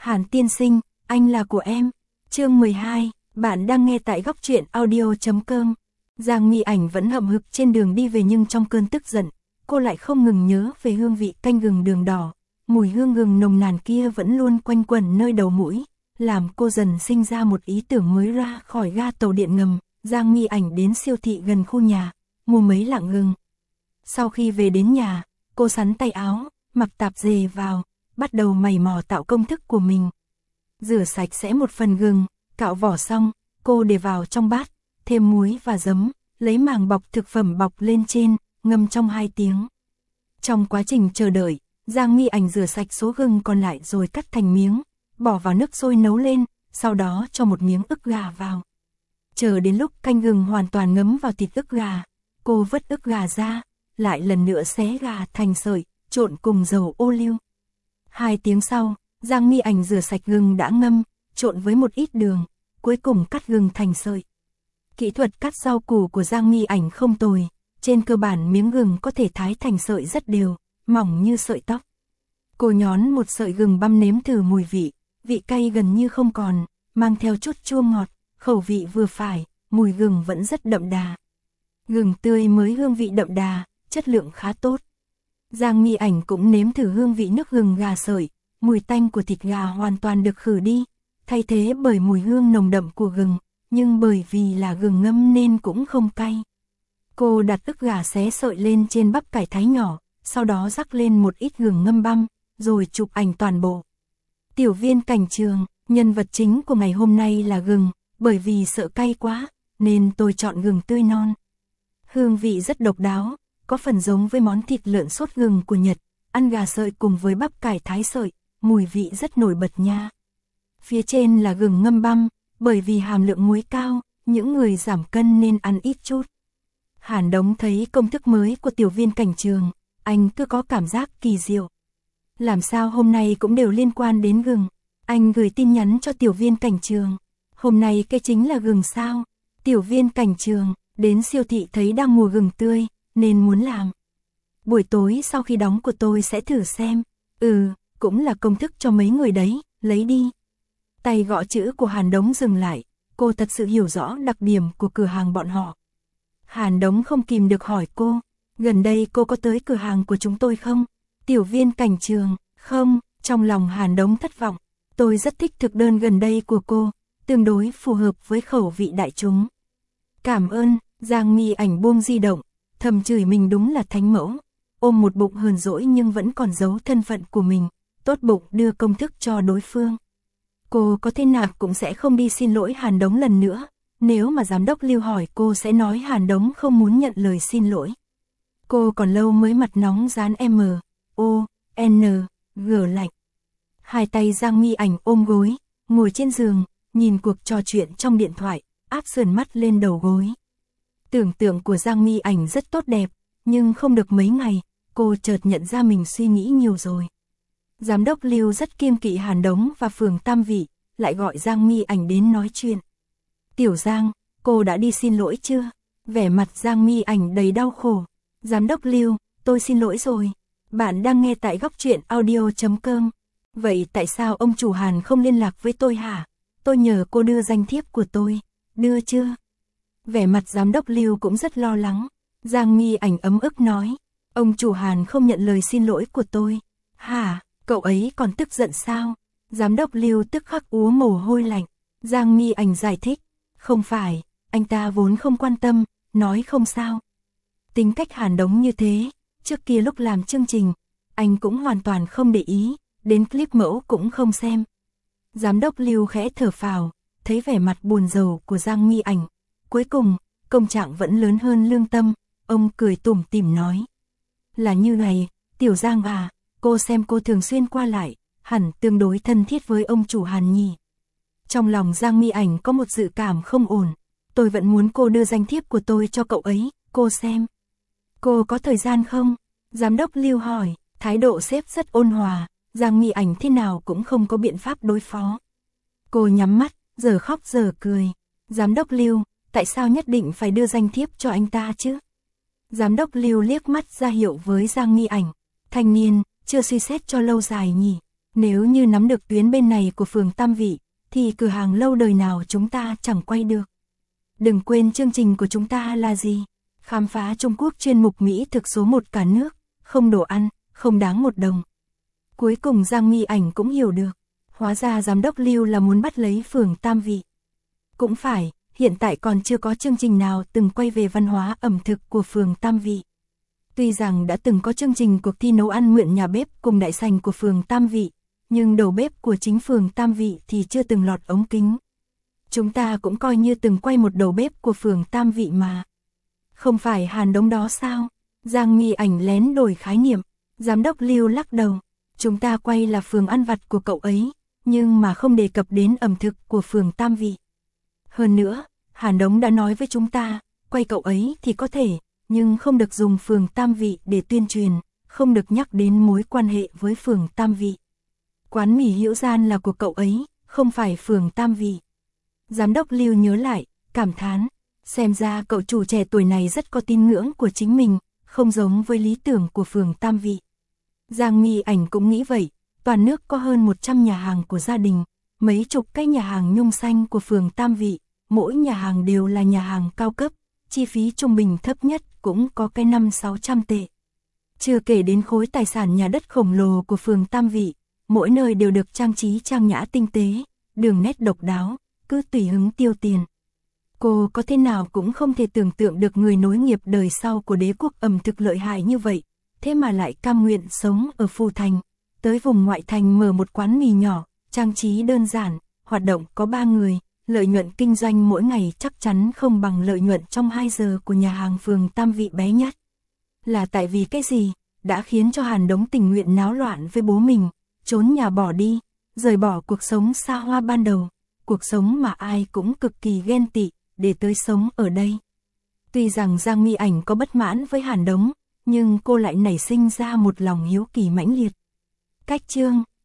Hàn tiên sinh, anh là của em. Chương 12, bạn đang nghe tại góc truyện audio.com. Giang Mi Ảnh vẫn hậm hực trên đường đi về nhưng trong cơn tức giận, cô lại không ngừng nhớ về hương vị canh gừng đường đỏ. Mùi hương gừng nồng nàn kia vẫn luôn quanh quẩn nơi đầu mũi, làm cô dần sinh ra một ý tưởng mới ra khỏi ga tàu điện ngầm. Giang Mi Ảnh đến siêu thị gần khu nhà, mua mấy lạng gừng. Sau khi về đến nhà, cô xắn tay áo, mặc tạp dề vào, bắt đầu mày mò tạo công thức của mình. Rửa sạch sẽ một phần gừng, cạo vỏ xong, cô để vào trong bát, thêm muối và giấm, lấy màng bọc thực phẩm bọc lên trên, ngâm trong 2 tiếng. Trong quá trình chờ đợi, Giang Mi Ảnh rửa sạch số gừng còn lại rồi cắt thành miếng, bỏ vào nước sôi nấu lên, sau đó cho một miếng ức gà vào. Chờ đến lúc canh gừng hoàn toàn ngấm vào thịt ức gà, cô vớt ức gà ra, lại lần nữa xé gà thành sợi, trộn cùng dầu ô liu. 2 tiếng sau, Giang Mi Ảnh rửa sạch gừng đã ngâm, trộn với một ít đường, cuối cùng cắt gừng thành sợi. Kỹ thuật cắt rau củ của Giang Mi Ảnh không tồi, trên cơ bản miếng gừng có thể thái thành sợi rất đều, mỏng như sợi tóc. Cô nhón một sợi gừng băm nếm thử mùi vị cay gần như không còn, mang theo chút chua ngọt, khẩu vị vừa phải, mùi gừng vẫn rất đậm đà. Gừng tươi mới hương vị đậm đà, chất lượng khá tốt. Giang Mi Ảnh cũng nếm thử hương vị nước gừng gà sợi, mùi tanh của thịt gà hoàn toàn được khử đi, thay thế bởi mùi hương nồng đậm của gừng, nhưng bởi vì là gừng ngâm nên cũng không cay. Cô đặt ức gà xé sợi lên trên bắp cải thái nhỏ, sau đó rắc lên một ít gừng ngâm băm, rồi chụp ảnh toàn bộ. Tiểu Viên Cảnh Trường, nhân vật chính của ngày hôm nay là gừng, bởi vì sợ cay quá, nên tôi chọn gừng tươi non. Hương vị rất độc đáo, có phần giống với món thịt lợn sốt gừng của Nhật, ăn gà sợi cùng với bắp cải thái sợi, mùi vị rất nổi bật nha. Phía trên là gừng ngâm băm, bởi vì hàm lượng muối cao, những người giảm cân nên ăn ít chút. Hàn Đống thấy công thức mới của Tiểu Viên Cảnh Trường, anh cứ có cảm giác kỳ diệu. Làm sao hôm nay cũng đều liên quan đến gừng, anh gửi tin nhắn cho Tiểu Viên Cảnh Trường. Hôm nay cái chính là gừng sao? Tiểu Viên Cảnh Trường, đến siêu thị thấy đang mùa gừng tươi, nên muốn làm. Buổi tối sau khi đóng của tôi sẽ thử xem. Cũng là công thức cho mấy người đấy, lấy đi. Tay gõ chữ của Hàn Đống dừng lại, cô thật sự hiểu rõ đặc điểm của cửa hàng bọn họ. Hàn Đống không kìm được hỏi cô, gần đây cô có tới cửa hàng của chúng tôi không? Tiểu Viên Cảnh Trường, không, trong lòng Hàn Đống thất vọng. Tôi rất thích thực đơn gần đây của cô, tương đối phù hợp với khẩu vị đại chúng. Cảm ơn. Giang Mi Ảnh buông di động, thầm chửi mình đúng là thánh mẫu, ôm một bụng hờn dỗi nhưng vẫn còn giấu thân phận của mình, tốt bụng đưa công thức cho đối phương. Cô có thế nào cũng sẽ không đi xin lỗi Hàn Đống lần nữa, nếu mà giám đốc Lưu hỏi cô sẽ nói Hàn Đống không muốn nhận lời xin lỗi. Cô còn lâu mới mặt nóng dán M.O.N.G lạnh. Hai tay Giang Mi Ảnh ôm gối, ngồi trên giường, nhìn cuộc trò chuyện trong điện thoại, áp sườn mắt lên đầu gối. Tưởng tượng của Giang Mi Ảnh rất tốt đẹp, nhưng không được mấy ngày, cô chợt nhận ra mình suy nghĩ nhiều rồi. Giám đốc Lưu rất kiêng kỵ Hàn Đống và phường Tam Vị, lại gọi Giang Mi Ảnh đến nói chuyện. Tiểu Giang, cô đã đi xin lỗi chưa? Vẻ mặt Giang Mi Ảnh đầy đau khổ. Giám đốc Lưu, tôi xin lỗi rồi. Bạn đang nghe tại góc truyện audio.com. Vậy tại sao ông chủ Hàn không liên lạc với tôi hả? Tôi nhờ cô đưa danh thiếp của tôi. Đưa chưa? Vẻ mặt giám đốc Lưu cũng rất lo lắng. Giang Mi Ảnh ấm ức nói. Ông chủ Hàn không nhận lời xin lỗi của tôi. Hả? Cậu ấy còn tức giận sao? Giám đốc Lưu tức khắc úa mồ hôi lạnh. Giang Mi Ảnh giải thích. Không phải, anh ta vốn không quan tâm, nói không sao. Tính cách Hàn Đống như thế, trước kia lúc làm chương trình, anh cũng hoàn toàn không để ý, đến clip mẫu cũng không xem. Giám đốc Lưu khẽ thở phào, thấy vẻ mặt buồn rầu của Giang Mi Ảnh. Cuối cùng, công trạng vẫn lớn hơn lương tâm, ông cười tủm tỉm nói. Là như này, Tiểu Giang à, cô xem cô thường xuyên qua lại, hẳn tương đối thân thiết với ông chủ Hàn nhỉ. Trong lòng Giang Mi Ảnh có một dự cảm không ổn, tôi vẫn muốn cô đưa danh thiếp của tôi cho cậu ấy, cô xem. Cô có thời gian không? Giám đốc Lưu hỏi, thái độ sếp rất ôn hòa, Giang Mi Ảnh thế nào cũng không có biện pháp đối phó. Cô nhắm mắt, giờ khóc giờ cười. Giám đốc Lưu, tại sao nhất định phải đưa danh thiếp cho anh ta chứ? Giám đốc Lưu liếc mắt ra hiệu với Giang Mi Ảnh. Thanh niên, chưa suy xét cho lâu dài nhỉ? Nếu như nắm được tuyến bên này của phường Tam Vị, thì cửa hàng lâu đời nào chúng ta chẳng quay được. Đừng quên chương trình của chúng ta là gì? Khám phá Trung Quốc chuyên mục Mỹ thực số 1 cả nước, không đồ ăn, không đáng 1 đồng. Cuối cùng Giang My Ảnh cũng hiểu được, hóa ra giám đốc Lưu là muốn bắt lấy phường Tam Vị. Cũng phải, hiện tại còn chưa có chương trình nào từng quay về văn hóa ẩm thực của phường Tam Vị. Tuy rằng đã từng có chương trình cuộc thi nấu ăn mượn nhà bếp cùng đại sảnh của phường Tam Vị, nhưng đầu bếp của chính phường Tam Vị thì chưa từng lọt ống kính. Chúng ta cũng coi như từng quay một đầu bếp của phường Tam Vị mà. Không phải Hàn Đống đó sao? Giang My Ảnh lén đổi khái niệm. Giám đốc Lưu lắc đầu. Chúng ta quay là phường ăn vặt của cậu ấy, nhưng mà không đề cập đến ẩm thực của phường Tam Vị. Hơn nữa, Hàn Đống đã nói với chúng ta, quay cậu ấy thì có thể, nhưng không được dùng phường Tam Vị để tuyên truyền, không được nhắc đến mối quan hệ với phường Tam Vị. Quán mì Hữu Gian là của cậu ấy, không phải phường Tam Vị. Giám đốc Lưu nhớ lại, cảm thán, xem ra cậu chủ trẻ tuổi này rất có tín ngưỡng của chính mình, không giống với lý tưởng của phường Tam Vị. Giang My Ảnh cũng nghĩ vậy, toàn nước có hơn 100 nhà hàng của gia đình, mấy chục cái nhà hàng nhung xanh của phường Tam Vị, mỗi nhà hàng đều là nhà hàng cao cấp, chi phí trung bình thấp nhất cũng có cái 500-600 tệ. Chưa kể đến khối tài sản nhà đất khổng lồ của phường Tam Vị, mỗi nơi đều được trang trí trang nhã tinh tế, đường nét độc đáo, cứ tùy hứng tiêu tiền. Cô có thế nào cũng không thể tưởng tượng được người nối nghiệp đời sau của đế quốc ẩm thực lợi hại như vậy, thế mà lại cam nguyện sống ở Phù Thành, tới vùng ngoại thành mở một quán mì nhỏ, trang trí đơn giản, hoạt động có 3 người, lợi nhuận kinh doanh mỗi ngày chắc chắn không bằng lợi nhuận trong 2 giờ của nhà hàng phường Tam Vị bé nhất. Là tại vì cái gì, đã khiến cho Hàn Đống tình nguyện náo loạn với bố mình, trốn nhà bỏ đi, rời bỏ cuộc sống xa hoa ban đầu, cuộc sống mà ai cũng cực kỳ ghen tị, để tới sống ở đây. Tuy rằng Giang My Ảnh có bất mãn với Hàn Đống, nhưng cô lại nảy sinh ra một lòng hiếu kỳ mãnh liệt. Cách chương